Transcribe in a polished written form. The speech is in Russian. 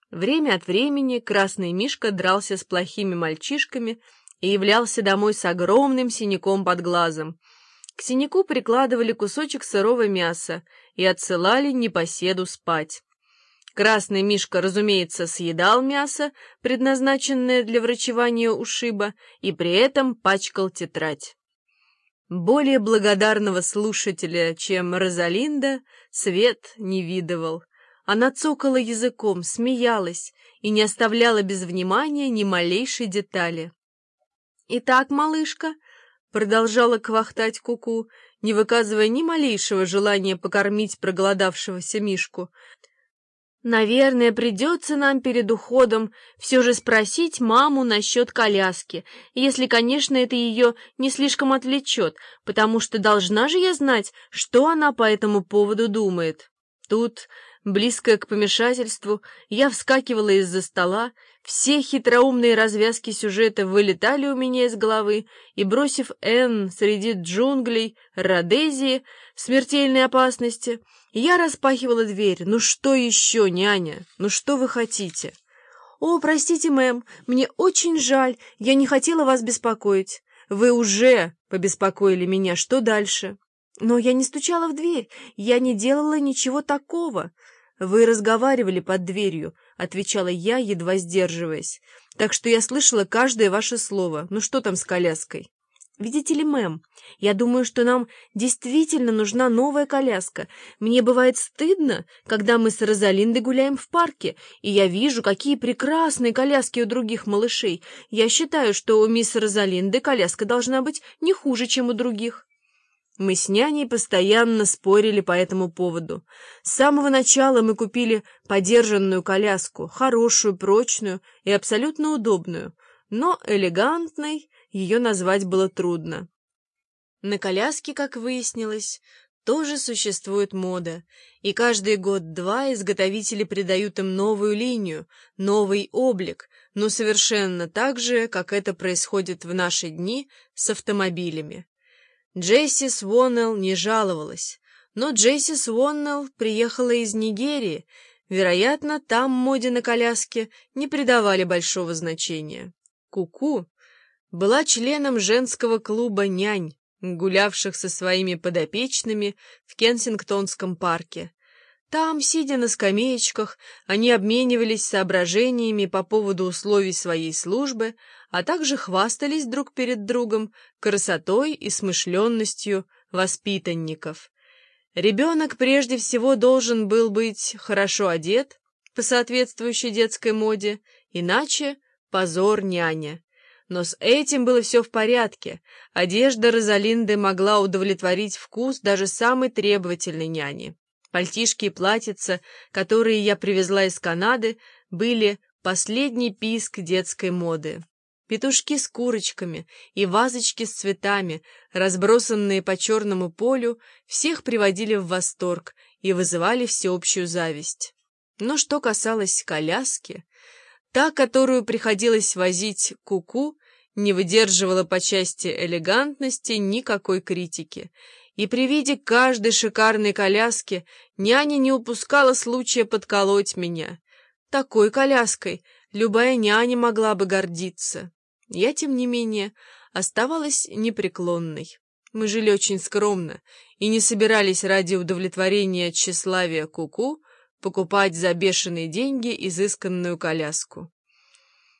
Время от времени красный мишка дрался с плохими мальчишками и являлся домой с огромным синяком под глазом. К синяку прикладывали кусочек сырого мяса и отсылали непоседу спать. Красный мишка, разумеется, съедал мясо, предназначенное для врачевания ушиба, и при этом пачкал тетрадь. Более благодарного слушателя, чем Розалинда, свет не видывал. Она цокала языком, смеялась и не оставляла без внимания ни малейшей детали. «Итак, малышка», — продолжала квахтать Куку, не выказывая ни малейшего желания покормить проголодавшегося мишку, «наверное, придется нам перед уходом все же спросить маму насчет коляски, если, конечно, это ее не слишком отвлечет, потому что должна же я знать, что она по этому поводу думает». Тут, близкая к помешательству, я вскакивала из-за стола, все хитроумные развязки сюжета вылетали у меня из головы, и, бросив Энн среди джунглей Родезии в смертельной опасности, я распахивала дверь. «Ну что еще, няня? Ну что вы хотите?» «О, простите, мэм, мне очень жаль, я не хотела вас беспокоить». «Вы уже побеспокоили меня, что дальше?» «Но я не стучала в дверь, я не делала ничего такого». «Вы разговаривали под дверью», — отвечала я, едва сдерживаясь. «Так что я слышала каждое ваше слово. Ну что там с коляской?» «Видите ли, мэм, я думаю, что нам действительно нужна новая коляска. Мне бывает стыдно, когда мы с Розалиндой гуляем в парке, и я вижу, какие прекрасные коляски у других малышей. Я считаю, что у мисс Розалинды коляска должна быть не хуже, чем у других». Мы с няней постоянно спорили по этому поводу. С самого начала мы купили подержанную коляску, хорошую, прочную и абсолютно удобную, но элегантной ее назвать было трудно. На коляске, как выяснилось, тоже существует мода, и каждый год-два изготовители придают им новую линию, новый облик, но совершенно так же, как это происходит в наши дни с автомобилями. Джесси Своннелл не жаловалась, но Джесси Своннелл приехала из Нигерии. Вероятно, там моде на коляске не придавали большого значения. Куку была членом женского клуба нянь, гулявших со своими подопечными в Кенсингтонском парке. Там, сидя на скамеечках, они обменивались соображениями по поводу условий своей службы, а также хвастались друг перед другом красотой и смышленностью воспитанников. Ребенок прежде всего должен был быть хорошо одет по соответствующей детской моде, иначе позор няня. Но с этим было все в порядке. Одежда Розалинды могла удовлетворить вкус даже самой требовательной няни. Пальтишки и платьица, которые я привезла из Канады, были последний писк детской моды. Петушки с курочками и вазочки с цветами, разбросанные по черному полю, всех приводили в восторг и вызывали всеобщую зависть. Но что касалось коляски, та, которую приходилось возить Куку, не выдерживала по части элегантности никакой критики, и при виде каждой шикарной коляски няня не упускала случая подколоть меня. Такой коляской любая няня могла бы гордиться. Я, тем не менее, оставалась непреклонной. Мы жили очень скромно и не собирались ради удовлетворения тщеславия Куку покупать за бешеные деньги изысканную коляску.